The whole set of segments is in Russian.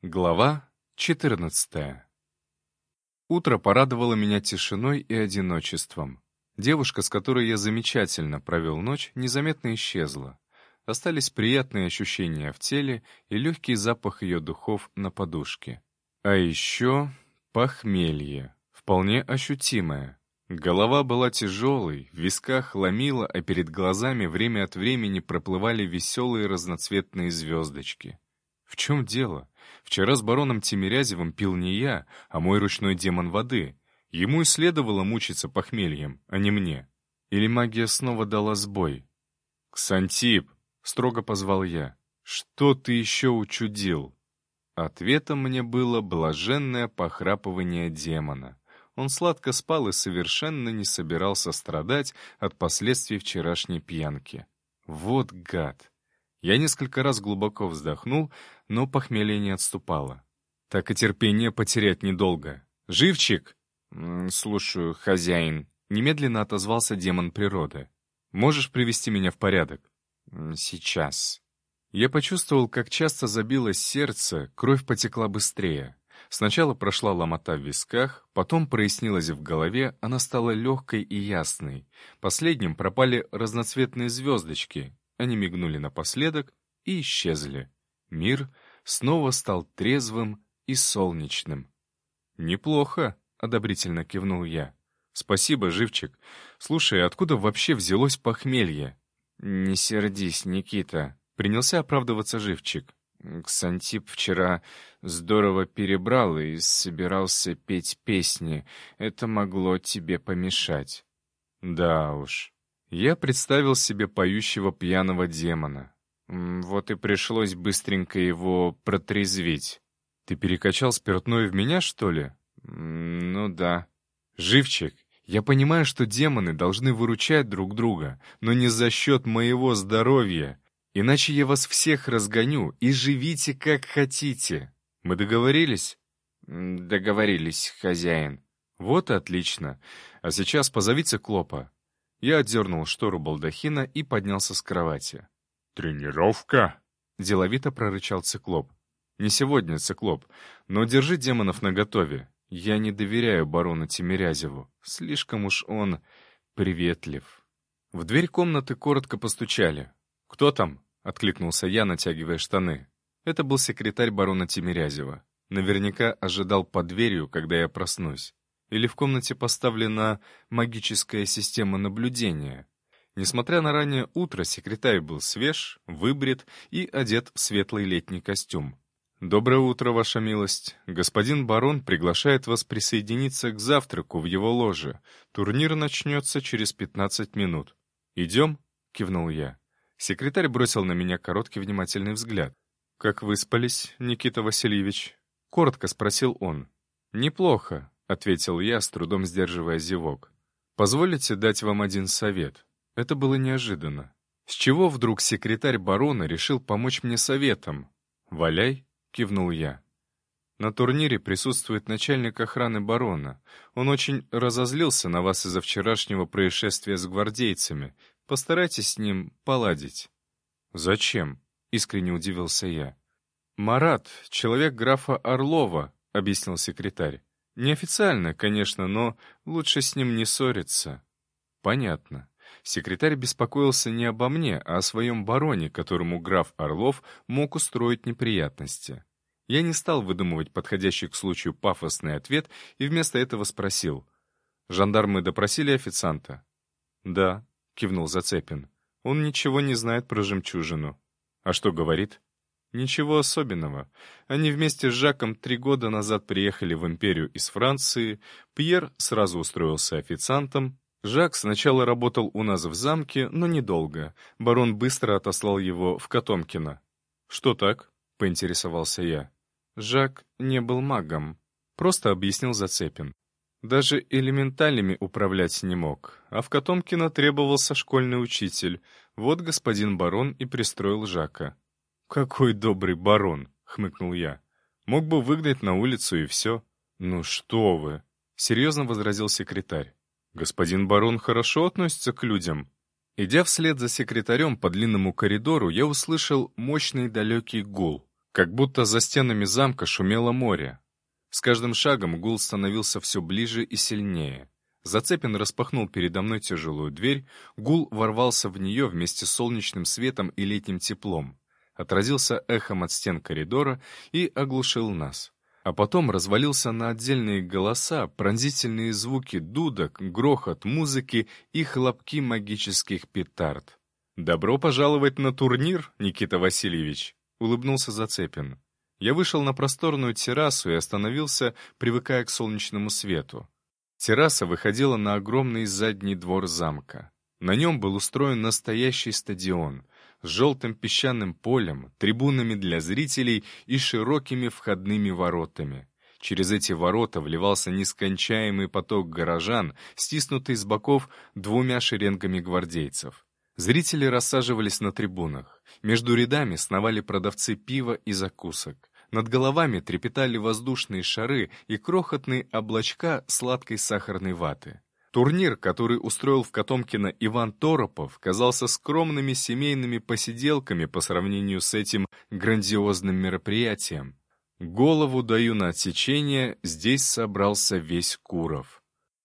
Глава 14. Утро порадовало меня тишиной и одиночеством. Девушка, с которой я замечательно провел ночь, незаметно исчезла. Остались приятные ощущения в теле и легкий запах ее духов на подушке. А еще похмелье, вполне ощутимое. Голова была тяжелой, в висках ломило, а перед глазами время от времени проплывали веселые разноцветные звездочки. В чем дело? Вчера с бароном Тимирязевым пил не я, а мой ручной демон воды. Ему и следовало мучиться похмельем, а не мне. Или магия снова дала сбой? «Ксантип!» — строго позвал я. «Что ты еще учудил?» Ответом мне было блаженное похрапывание демона. Он сладко спал и совершенно не собирался страдать от последствий вчерашней пьянки. Вот гад! Я несколько раз глубоко вздохнул, но похмелье не отступало. Так и терпение потерять недолго. «Живчик!» «Слушаю, хозяин», — немедленно отозвался демон природы. «Можешь привести меня в порядок?» «Сейчас». Я почувствовал, как часто забилось сердце, кровь потекла быстрее. Сначала прошла ломота в висках, потом прояснилась в голове, она стала легкой и ясной. Последним пропали разноцветные звездочки. Они мигнули напоследок и исчезли. Мир снова стал трезвым и солнечным. «Неплохо», — одобрительно кивнул я. «Спасибо, Живчик. Слушай, откуда вообще взялось похмелье?» «Не сердись, Никита», — принялся оправдываться Живчик. «Ксантип вчера здорово перебрал и собирался петь песни. Это могло тебе помешать». «Да уж». Я представил себе поющего пьяного демона. Вот и пришлось быстренько его протрезвить. «Ты перекачал спиртное в меня, что ли?» «Ну да». «Живчик, я понимаю, что демоны должны выручать друг друга, но не за счет моего здоровья. Иначе я вас всех разгоню и живите как хотите. Мы договорились?» «Договорились, хозяин». «Вот и отлично. А сейчас позовите Клопа». Я отдернул штору балдахина и поднялся с кровати. «Тренировка?» — деловито прорычал циклоп. «Не сегодня, циклоп, но держи демонов наготове. Я не доверяю барону Тимирязеву. Слишком уж он приветлив». В дверь комнаты коротко постучали. «Кто там?» — откликнулся я, натягивая штаны. Это был секретарь барона Тимирязева. Наверняка ожидал под дверью, когда я проснусь. Или в комнате поставлена магическая система наблюдения. Несмотря на раннее утро, секретарь был свеж, выбрит и одет в светлый летний костюм. «Доброе утро, ваша милость. Господин барон приглашает вас присоединиться к завтраку в его ложе. Турнир начнется через 15 минут. Идем?» — кивнул я. Секретарь бросил на меня короткий внимательный взгляд. «Как выспались, Никита Васильевич?» — коротко спросил он. «Неплохо», — ответил я, с трудом сдерживая зевок. «Позволите дать вам один совет?» Это было неожиданно. С чего вдруг секретарь барона решил помочь мне советом? «Валяй», — кивнул я. «На турнире присутствует начальник охраны барона. Он очень разозлился на вас из-за вчерашнего происшествия с гвардейцами. Постарайтесь с ним поладить». «Зачем?» — искренне удивился я. «Марат — человек графа Орлова», — объяснил секретарь. «Неофициально, конечно, но лучше с ним не ссориться». «Понятно». Секретарь беспокоился не обо мне, а о своем бароне, которому граф Орлов мог устроить неприятности. Я не стал выдумывать подходящий к случаю пафосный ответ и вместо этого спросил. «Жандармы допросили официанта?» «Да», — кивнул Зацепин. «Он ничего не знает про жемчужину». «А что говорит?» «Ничего особенного. Они вместе с Жаком 3 года назад приехали в империю из Франции, Пьер сразу устроился официантом. Жак сначала работал у нас в замке, но недолго. Барон быстро отослал его в Котомкино». «Что так?» — поинтересовался я. «Жак не был магом», — просто объяснил Зацепин. «Даже элементалями управлять не мог, а в Котомкино требовался школьный учитель. Вот господин барон и пристроил Жака». «Какой добрый барон!» — хмыкнул я. «Мог бы выгнать на улицу и все». «Ну что вы!» — серьезно возразил секретарь. «Господин барон хорошо относится к людям». Идя вслед за секретарем по длинному коридору, я услышал мощный далекий гул. Как будто за стенами замка шумело море. С каждым шагом гул становился все ближе и сильнее. Зацепин распахнул передо мной тяжелую дверь, гул ворвался в нее вместе с солнечным светом и летним теплом, отразился эхом от стен коридора и оглушил нас. А потом развалился на отдельные голоса, пронзительные звуки дудок, грохот музыки и хлопки магических петард. «Добро пожаловать на турнир, Никита Васильевич!» — улыбнулся Зацепин. Я вышел на просторную террасу и остановился, привыкая к солнечному свету. Терраса выходила на огромный задний двор замка. На нем был устроен настоящий стадион с желтым песчаным полем, трибунами для зрителей и широкими входными воротами. Через эти ворота вливался нескончаемый поток горожан, стиснутый с боков двумя шеренгами гвардейцев. Зрители рассаживались на трибунах. Между рядами сновали продавцы пива и закусок. Над головами трепетали воздушные шары и крохотные облачка сладкой сахарной ваты. Турнир, который устроил в Котомкино Иван Торопов, казался скромными семейными посиделками по сравнению с этим грандиозным мероприятием. Голову даю на отсечение, здесь собрался весь Куров.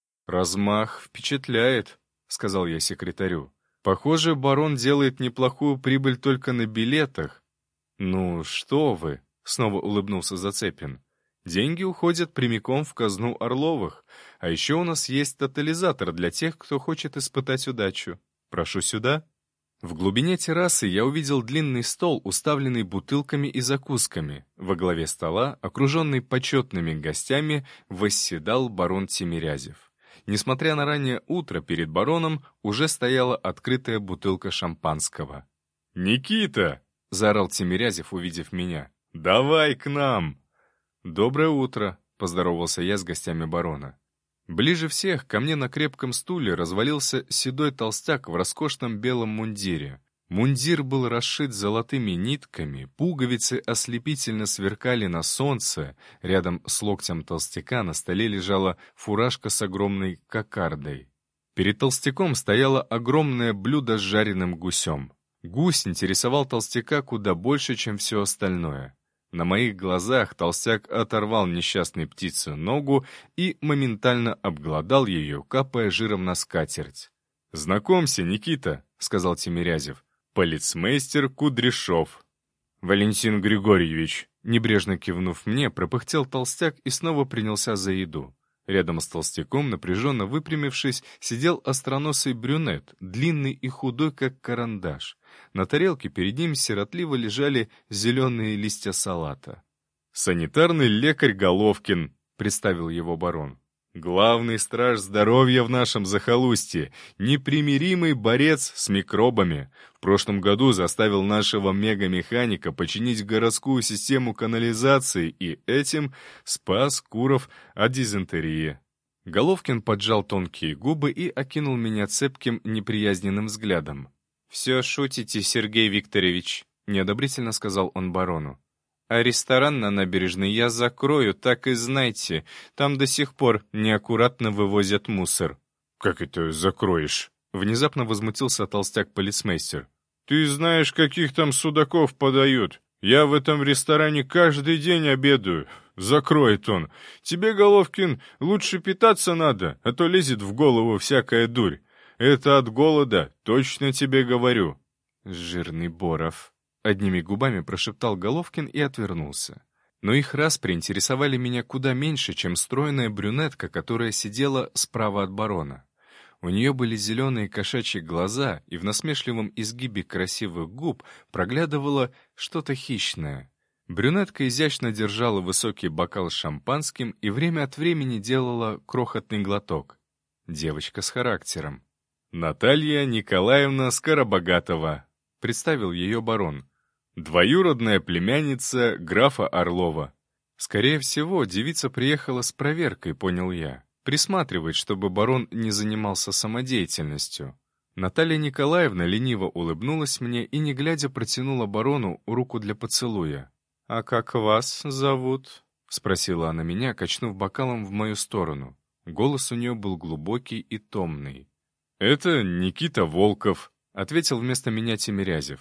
«Размах впечатляет», — сказал я секретарю. «Похоже, барон делает неплохую прибыль только на билетах». «Ну, что вы», — снова улыбнулся Зацепин. «Деньги уходят прямиком в казну Орловых, а еще у нас есть тотализатор для тех, кто хочет испытать удачу. Прошу сюда». В глубине террасы я увидел длинный стол, уставленный бутылками и закусками. Во главе стола, окруженный почетными гостями, восседал барон Тимирязев. Несмотря на раннее утро, перед бароном уже стояла открытая бутылка шампанского. «Никита!» — заорал Тимирязев, увидев меня. «Давай к нам!» «Доброе утро!» — поздоровался я с гостями барона. Ближе всех ко мне на крепком стуле развалился седой толстяк в роскошном белом мундире. Мундир был расшит золотыми нитками, пуговицы ослепительно сверкали на солнце, рядом с локтем толстяка на столе лежала фуражка с огромной кокардой. Перед толстяком стояло огромное блюдо с жареным гусем. Гусь интересовал толстяка куда больше, чем все остальное. На моих глазах толстяк оторвал несчастной птице ногу и моментально обглодал ее, капая жиром на скатерть. «Знакомься, Никита», — сказал Тимирязев, — «полицмейстер Кудряшов». «Валентин Григорьевич», — небрежно кивнув мне, пропыхтел толстяк и снова принялся за еду. Рядом с толстяком, напряженно выпрямившись, сидел остроносый брюнет, длинный и худой, как карандаш. На тарелке перед ним сиротливо лежали зеленые листья салата. «Санитарный лекарь Головкин», — представил его барон. «Главный страж здоровья в нашем захолустье, непримиримый борец с микробами. В прошлом году заставил нашего мегамеханика починить городскую систему канализации и этим спас Куров от дизентерии». Головкин поджал тонкие губы и окинул меня цепким, неприязненным взглядом. «Все шутите, Сергей Викторович», — неодобрительно сказал он барону. «А ресторан на набережной я закрою, так и знайте. Там до сих пор неаккуратно вывозят мусор». «Как это закроешь?» — внезапно возмутился толстяк-полицмейстер. «Ты знаешь, каких там судаков подают? Я в этом ресторане каждый день обедаю. Закроет он. Тебе, Головкин, лучше питаться надо, а то лезет в голову всякая дурь. Это от голода, точно тебе говорю». «Жирный Боров», — одними губами прошептал Головкин и отвернулся. Но их распри интересовали меня куда меньше, чем стройная брюнетка, которая сидела справа от барона. У нее были зеленые кошачьи глаза, и в насмешливом изгибе красивых губ проглядывало что-то хищное. Брюнетка изящно держала высокий бокал с шампанским и время от времени делала крохотный глоток. Девочка с характером. «Наталья Николаевна Скоробогатова», — представил ее барон. «Двоюродная племянница графа Орлова». Скорее всего, девица приехала с проверкой, понял я. Присматривать, чтобы барон не занимался самодеятельностью. Наталья Николаевна лениво улыбнулась мне и, не глядя, протянула барону руку для поцелуя. «А как вас зовут?» — спросила она меня, качнув бокалом в мою сторону. Голос у нее был глубокий и томный. «Это Никита Волков», — ответил вместо меня Тимирязев.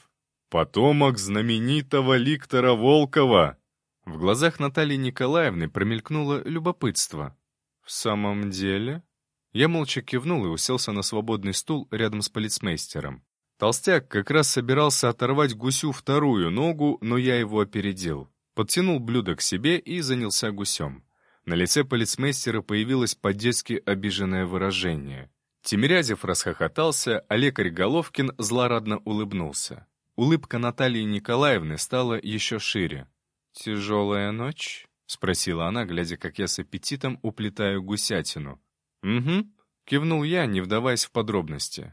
Потомок знаменитого Ликтора Волкова!» В глазах Натальи Николаевны промелькнуло любопытство. «В самом деле?» Я молча кивнул и уселся на свободный стул рядом с полицмейстером. Толстяк как раз собирался оторвать гусю вторую ногу, но я его опередил. Подтянул блюдо к себе и занялся гусем. На лице полицмейстера появилось по-детски обиженное выражение. Тимирязев расхохотался, а лекарь Головкин злорадно улыбнулся. Улыбка Натальи Николаевны стала еще шире. «Тяжелая ночь?» — спросила она, глядя, как я с аппетитом уплетаю гусятину. «Угу», — кивнул я, не вдаваясь в подробности.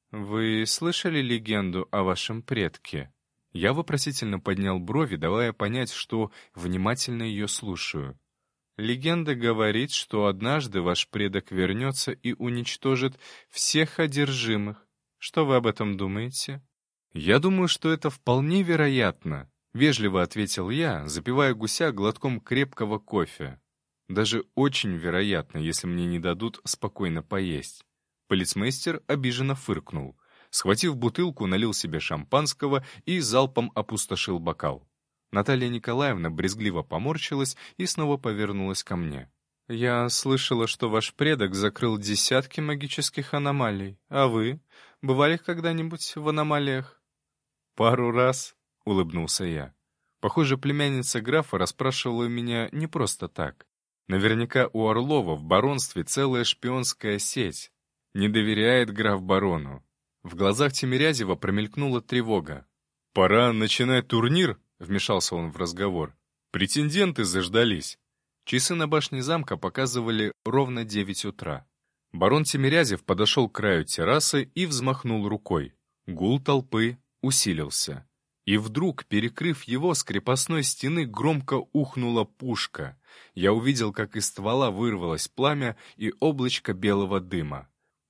«Вы слышали легенду о вашем предке?» Я вопросительно поднял брови, давая понять, что внимательно ее слушаю. «Легенда говорит, что однажды ваш предок вернется и уничтожит всех одержимых. Что вы об этом думаете?» «Я думаю, что это вполне вероятно», — вежливо ответил я, запивая гуся глотком крепкого кофе. «Даже очень вероятно, если мне не дадут спокойно поесть». Полицмейстер обиженно фыркнул. Схватив бутылку, налил себе шампанского и залпом опустошил бокал. Наталья Николаевна брезгливо поморщилась и снова повернулась ко мне. «Я слышала, что ваш предок закрыл десятки магических аномалий. А вы? Бывали когда-нибудь в аномалиях?» «Пару раз», — улыбнулся я. Похоже, племянница графа расспрашивала меня не просто так. Наверняка у Орлова в баронстве целая шпионская сеть. Не доверяет граф барону. В глазах Тимирязева промелькнула тревога. «Пора начинать турнир», — вмешался он в разговор. «Претенденты заждались». Часы на башне замка показывали ровно 9 утра. Барон Тимирязев подошел к краю террасы и взмахнул рукой. Гул толпы усилился. И вдруг, перекрыв его, с крепостной стены громко ухнула пушка. Я увидел, как из ствола вырвалось пламя и облачко белого дыма.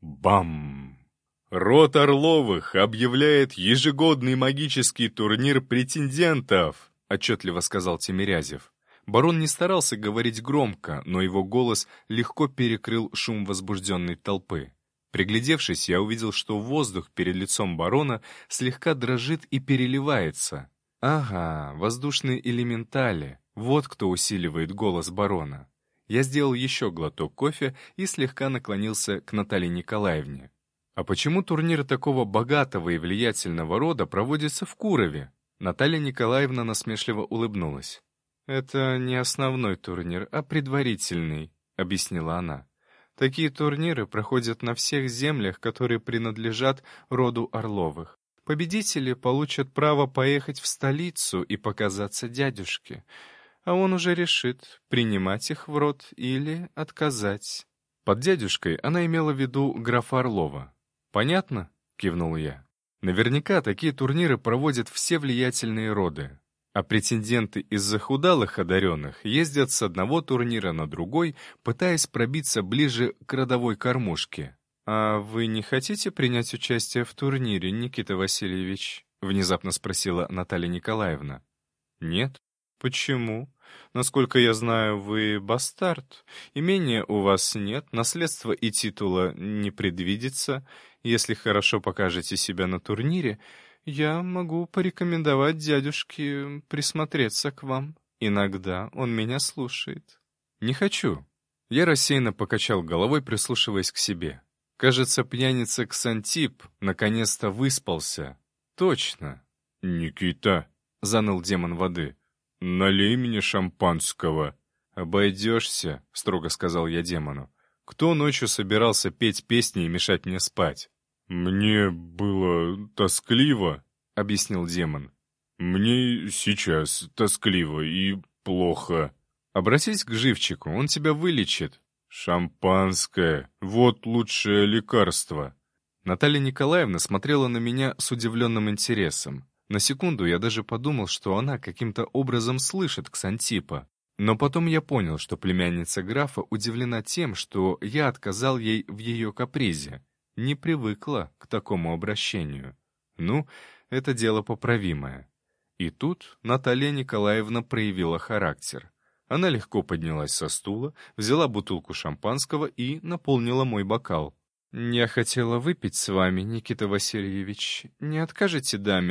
Бам! Род Орловых объявляет ежегодный магический турнир претендентов, отчетливо сказал Тимирязев. Барон не старался говорить громко, но его голос легко перекрыл шум возбужденной толпы. Приглядевшись, я увидел, что воздух перед лицом барона слегка дрожит и переливается. Ага, воздушные элементали. Вот кто усиливает голос барона. Я сделал еще глоток кофе и слегка наклонился к Наталье Николаевне. «А почему турнир такого богатого и влиятельного рода проводится в Курове?» Наталья Николаевна насмешливо улыбнулась. «Это не основной турнир, а предварительный», — объяснила она. «Такие турниры проходят на всех землях, которые принадлежат роду Орловых. Победители получат право поехать в столицу и показаться дядюшке. А он уже решит, принимать их в род или отказать». Под дядюшкой она имела в виду графа Орлова. «Понятно?» — кивнул я. «Наверняка такие турниры проводят все влиятельные роды. А претенденты из захудалых одаренных ездят с одного турнира на другой, пытаясь пробиться ближе к родовой кормушке». «А вы не хотите принять участие в турнире, Никита Васильевич?» — внезапно спросила Наталья Николаевна. «Нет». «Почему? Насколько я знаю, вы бастард. Имения у вас нет, наследства и титула не предвидится. Если хорошо покажете себя на турнире, я могу порекомендовать дядюшке присмотреться к вам. Иногда он меня слушает». «Не хочу». Я рассеянно покачал головой, прислушиваясь к себе. Кажется, пьяница Ксантип наконец-то выспался. «Точно». «Никита», — заныл демон воды, — «налей мне шампанского». «Обойдешься», — строго сказал я демону. «Кто ночью собирался петь песни и мешать мне спать?» «Мне было тоскливо», — объяснил демон. «Мне сейчас тоскливо и плохо». «Обратись к живчику, он тебя вылечит». «Шампанское — вот лучшее лекарство». Наталья Николаевна смотрела на меня с удивленным интересом. На секунду я даже подумал, что она каким-то образом слышит Ксантипа. Но потом я понял, что племянница графа удивлена тем, что я отказал ей в ее капризе. Не привыкла к такому обращению. Ну, это дело поправимое. И тут Наталья Николаевна проявила характер. Она легко поднялась со стула, взяла бутылку шампанского и наполнила мой бокал. «Я хотела выпить с вами, Никита Васильевич. Не откажете даме?»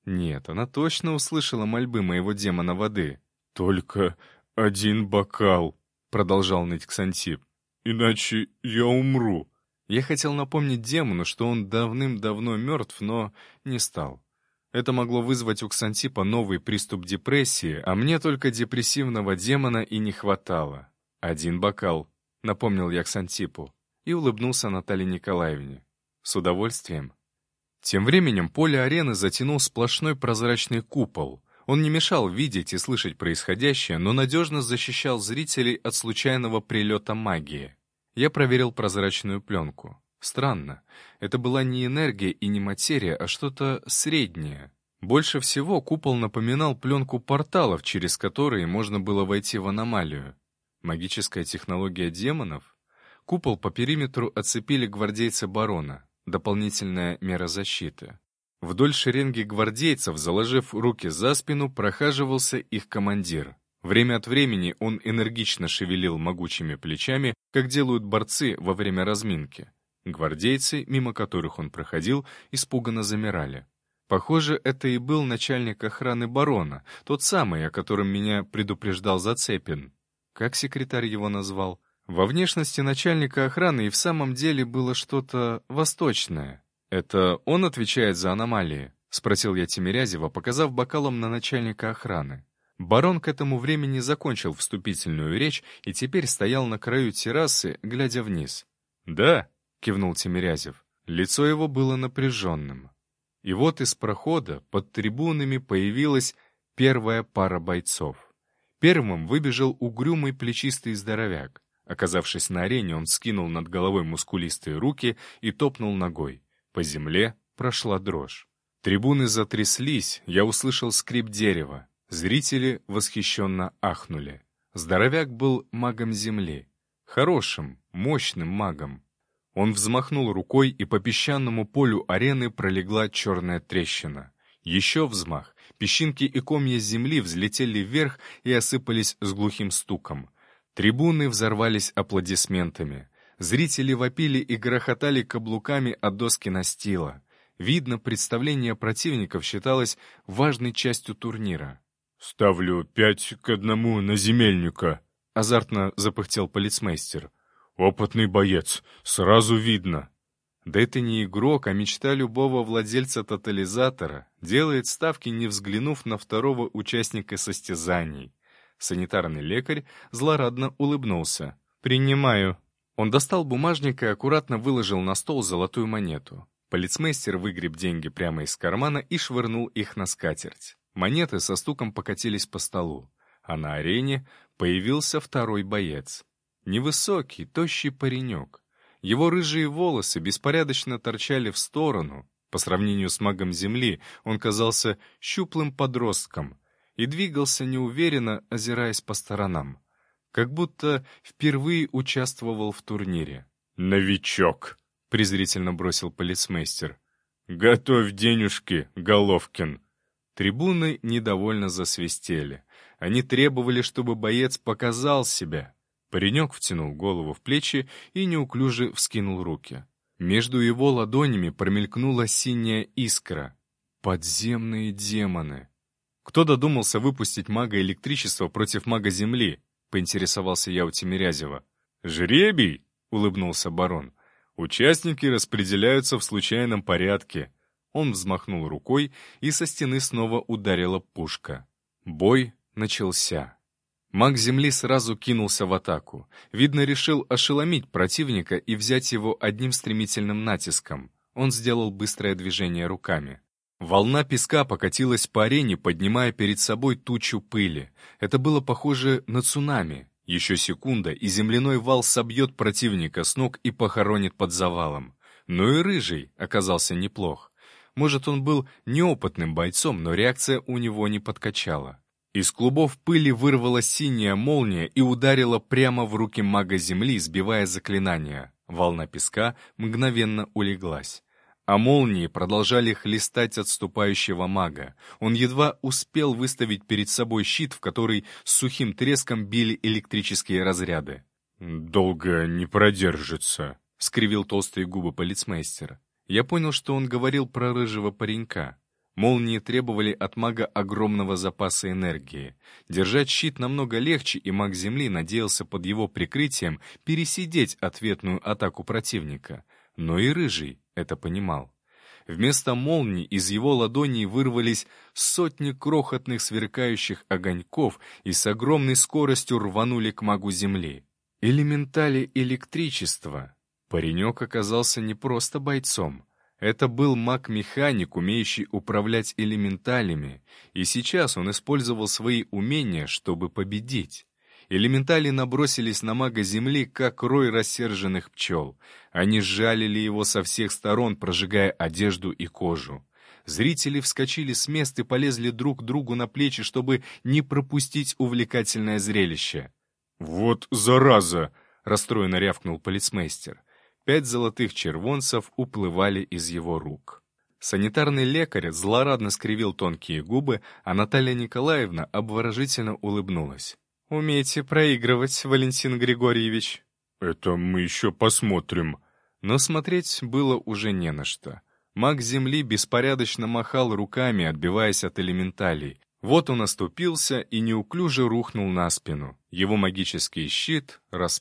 Нет, она точно услышала мольбы моего демона воды. «Только один бокал», — продолжал ныть Ксантип. «иначе я умру». Я хотел напомнить демону, что он давным-давно мертв, но не стал. Это могло вызвать у Ксантипа новый приступ депрессии, а мне только депрессивного демона и не хватало. «Один бокал», — напомнил я Ксантипу, и улыбнулся Наталье Николаевне. «С удовольствием». Тем временем поле арены затянул сплошной прозрачный купол. Он не мешал видеть и слышать происходящее, но надежно защищал зрителей от случайного прилета магии. Я проверил прозрачную пленку. Странно, это была не энергия и не материя, а что-то среднее. Больше всего купол напоминал пленку порталов, через которые можно было войти в аномалию. Магическая технология демонов? Купол по периметру оцепили гвардейцы барона. Дополнительная мера защиты. Вдоль шеренги гвардейцев, заложив руки за спину, прохаживался их командир. Время от времени он энергично шевелил могучими плечами, как делают борцы во время разминки. Гвардейцы, мимо которых он проходил, испуганно замирали. Похоже, это и был начальник охраны барона, тот самый, о котором меня предупреждал Зацепин. Как секретарь его назвал? Во внешности начальника охраны и в самом деле было что-то восточное. «Это он отвечает за аномалии?» — спросил я Тимирязева, показав бокалом на начальника охраны. Барон к этому времени закончил вступительную речь и теперь стоял на краю террасы, глядя вниз. «Да», — кивнул Тимирязев. Лицо его было напряженным. И вот из прохода под трибунами появилась первая пара бойцов. Первым выбежал угрюмый плечистый здоровяк. Оказавшись на арене, он скинул над головой мускулистые руки и топнул ногой. По земле прошла дрожь. Трибуны затряслись, я услышал скрип дерева. Зрители восхищенно ахнули. Здоровяк был магом земли. Хорошим, мощным магом. Он взмахнул рукой, и по песчаному полю арены пролегла черная трещина. Еще взмах. Песчинки и комья земли взлетели вверх и осыпались с глухим стуком. Трибуны взорвались аплодисментами. Зрители вопили и грохотали каблуками от доски настила. Видно, представление противников считалось важной частью турнира. «Ставлю 5-1 на земельника», — азартно запыхтел полицмейстер. «Опытный боец, сразу видно». Да это не игрок, а мечта любого владельца тотализатора. Делает ставки, не взглянув на второго участника состязаний. Санитарный лекарь злорадно улыбнулся. «Принимаю». Он достал бумажник и аккуратно выложил на стол золотую монету. Полицмейстер выгреб деньги прямо из кармана и швырнул их на скатерть. Монеты со стуком покатились по столу. А на арене появился второй боец. Невысокий, тощий паренек. Его рыжие волосы беспорядочно торчали в сторону. По сравнению с магом земли он казался щуплым подростком и двигался неуверенно, озираясь по сторонам. Как будто впервые участвовал в турнире. «Новичок», — презрительно бросил полицмейстер. «Готовь денежки, Головкин». Трибуны недовольно засвистели. Они требовали, чтобы боец показал себя. Паренек втянул голову в плечи и неуклюже вскинул руки. Между его ладонями промелькнула синяя искра. Подземные демоны. Кто додумался выпустить мага электричества против мага земли? Поинтересовался я у Тимирязева. «Жребий?» — улыбнулся барон. «Участники распределяются в случайном порядке». Он взмахнул рукой, и со стены снова ударила пушка. Бой начался. Маг земли сразу кинулся в атаку. Видно, решил ошеломить противника и взять его одним стремительным натиском. Он сделал быстрое движение руками. Волна песка покатилась по арене, поднимая перед собой тучу пыли. Это было похоже на цунами. Еще секунда, и земляной вал собьет противника с ног и похоронит под завалом. Но и рыжий оказался неплох. Может, он был неопытным бойцом, но реакция у него не подкачала. Из клубов пыли вырвалась синяя молния и ударила прямо в руки мага земли, сбивая заклинание. Волна песка мгновенно улеглась. А молнии продолжали хлестать отступающего мага. Он едва успел выставить перед собой щит, в который с сухим треском били электрические разряды. «Долго не продержится», — скривил толстые губы полицмейстер. Я понял, что он говорил про рыжего паренька. Молнии требовали от мага огромного запаса энергии. Держать щит намного легче, и маг Земли надеялся под его прикрытием пересидеть ответную атаку противника. Но и Рыжий это понимал. Вместо молний из его ладоней вырвались сотни крохотных сверкающих огоньков и с огромной скоростью рванули к магу Земли. Элементали электричества. Паренек оказался не просто бойцом. Это был маг-механик, умеющий управлять элементалями, и сейчас он использовал свои умения, чтобы победить. Элементали набросились на мага Земли, как рой рассерженных пчел. Они сжалили его со всех сторон, прожигая одежду и кожу. Зрители вскочили с мест и полезли друг другу на плечи, чтобы не пропустить увлекательное зрелище. «Вот зараза!» — расстроенно рявкнул полицмейстер. 5 золотых червонцев уплывали из его рук. Санитарный лекарь злорадно скривил тонкие губы, а Наталья Николаевна обворожительно улыбнулась. «Умеете проигрывать, Валентин Григорьевич». «Это мы еще посмотрим». Но смотреть было уже не на что. Маг Земли беспорядочно махал руками, отбиваясь от элементалей. Вот он оступился и неуклюже рухнул на спину. Его магический щит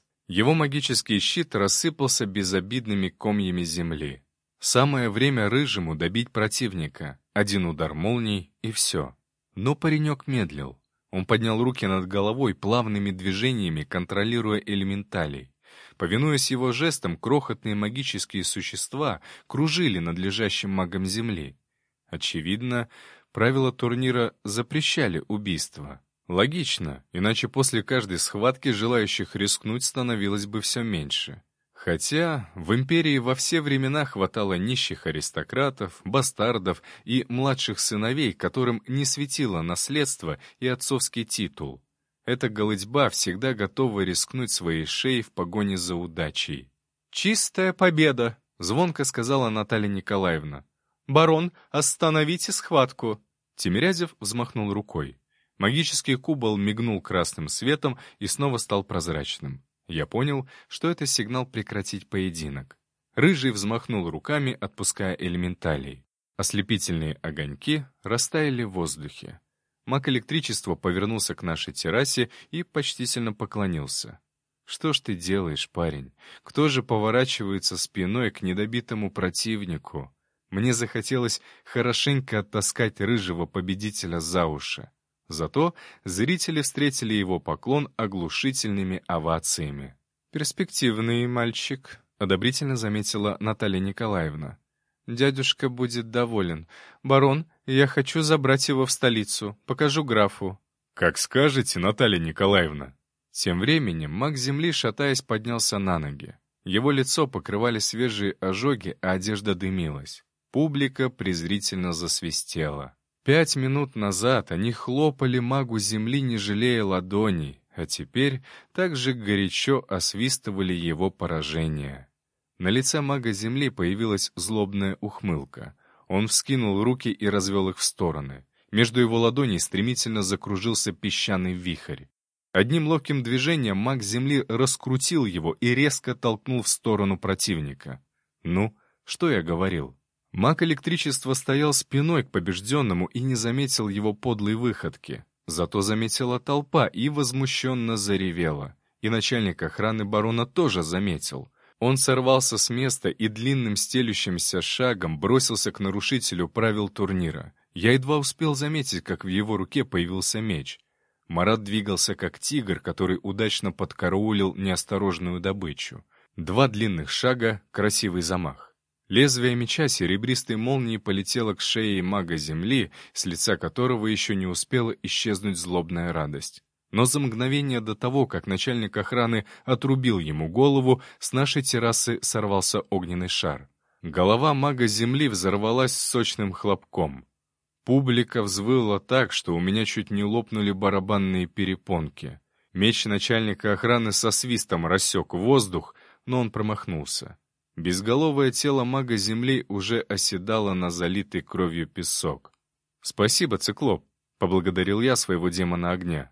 рассыпался безобидными комьями земли. Самое время Рыжему добить противника. 1 удар молний — и все. Но паренек медлил. Он поднял руки над головой, плавными движениями контролируя элементалей. Повинуясь его жестам, крохотные магические существа кружили над лежащим магом Земли. Очевидно, правила турнира запрещали убийство. Логично, иначе после каждой схватки желающих рискнуть становилось бы все меньше. Хотя в империи во все времена хватало нищих аристократов, бастардов и младших сыновей, которым не светило наследство и отцовский титул. Эта голыдьба всегда готова рискнуть своей шеей в погоне за удачей. «Чистая победа!» — звонко сказала Наталья Николаевна. «Барон, остановите схватку!» Тимирязев взмахнул рукой. Магический купол мигнул красным светом и снова стал прозрачным. Я понял, что это сигнал прекратить поединок. Рыжий взмахнул руками, отпуская элементалей. Ослепительные огоньки растаяли в воздухе. Маг электричества повернулся к нашей террасе и почтительно поклонился. «Что ж ты делаешь, парень? Кто же поворачивается спиной к недобитому противнику?» Мне захотелось хорошенько оттаскать рыжего победителя за уши. Зато зрители встретили его поклон оглушительными овациями. «Перспективный мальчик», — одобрительно заметила Наталья Николаевна. «Дядюшка будет доволен. Барон, я хочу забрать его в столицу. Покажу графу». «Как скажете, Наталья Николаевна». Тем временем маг Земли, шатаясь, поднялся на ноги. Его лицо покрывали свежие ожоги, а одежда дымилась. Публика презрительно засвистела. 5 минут назад они хлопали магу Земли, не жалея ладоней, а теперь также горячо освистывали его поражение. На лице мага Земли появилась злобная ухмылка. Он вскинул руки и развел их в стороны. Между его ладоней стремительно закружился песчаный вихрь. Одним ловким движением маг Земли раскрутил его и резко толкнул в сторону противника. Ну, что я говорил? Маг электричества стоял спиной к побежденному и не заметил его подлой выходки. Зато заметила толпа и возмущенно заревела. И начальник охраны барона тоже заметил. Он сорвался с места и длинным стелющимся шагом бросился к нарушителю правил турнира. Я едва успел заметить, как в его руке появился меч. Марат двигался как тигр, который удачно подкараулил неосторожную добычу. 2 длинных шага, красивый замах. Лезвие меча серебристой молнией полетело к шее мага Земли, с лица которого еще не успела исчезнуть злобная радость. Но за мгновение до того, как начальник охраны отрубил ему голову, с нашей террасы сорвался огненный шар. Голова мага Земли взорвалась сочным хлопком. Публика взвыла так, что у меня чуть не лопнули барабанные перепонки. Меч начальника охраны со свистом рассек воздух, но он промахнулся. Безголовое тело мага Земли уже оседало на залитый кровью песок. «Спасибо, циклоп», — поблагодарил я своего демона огня.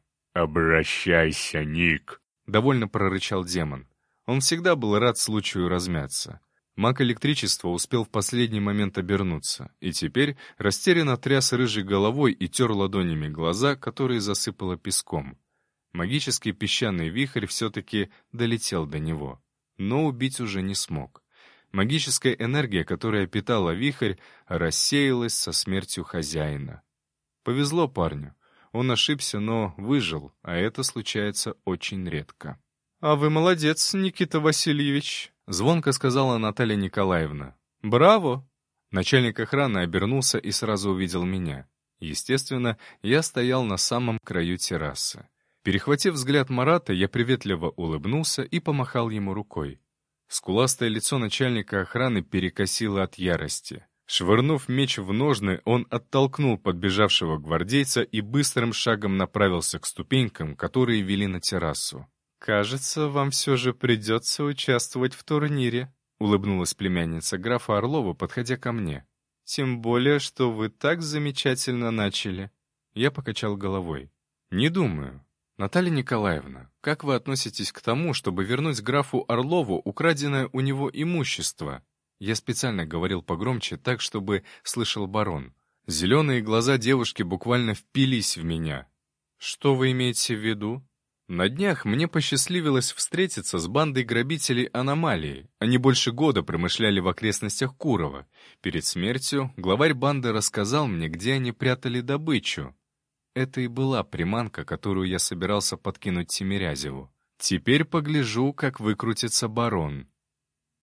«Обращайся, Ник», — довольно прорычал демон. Он всегда был рад случаю размяться. Маг электричества успел в последний момент обернуться, и теперь растерянно тряс рыжей головой и тер ладонями глаза, которые засыпало песком. Магический песчаный вихрь все-таки долетел до него, но убить уже не смог. Магическая энергия, которая питала вихрь, рассеялась со смертью хозяина. Повезло парню. Он ошибся, но выжил, а это случается очень редко. «А вы молодец, Никита Васильевич», — звонко сказала Наталья Николаевна. «Браво!» Начальник охраны обернулся и сразу увидел меня. Естественно, я стоял на самом краю террасы. Перехватив взгляд Марата, я приветливо улыбнулся и помахал ему рукой. Скуластое лицо начальника охраны перекосило от ярости. Швырнув меч в ножны, он оттолкнул подбежавшего гвардейца и быстрым шагом направился к ступенькам, которые вели на террасу. «Кажется, вам все же придется участвовать в турнире», — улыбнулась племянница графа Орлова, подходя ко мне. «Тем более, что вы так замечательно начали». Я покачал головой. «Не думаю. Наталья Николаевна, как вы относитесь к тому, чтобы вернуть графу Орлову украденное у него имущество?» Я специально говорил погромче так, чтобы слышал барон. Зеленые глаза девушки буквально впились в меня. «Что вы имеете в виду?» На днях мне посчастливилось встретиться с бандой грабителей «Аномалии». Они больше года промышляли в окрестностях Курова. Перед смертью главарь банды рассказал мне, где они прятали добычу. Это и была приманка, которую я собирался подкинуть Тимирязеву. Теперь погляжу, как выкрутится барон.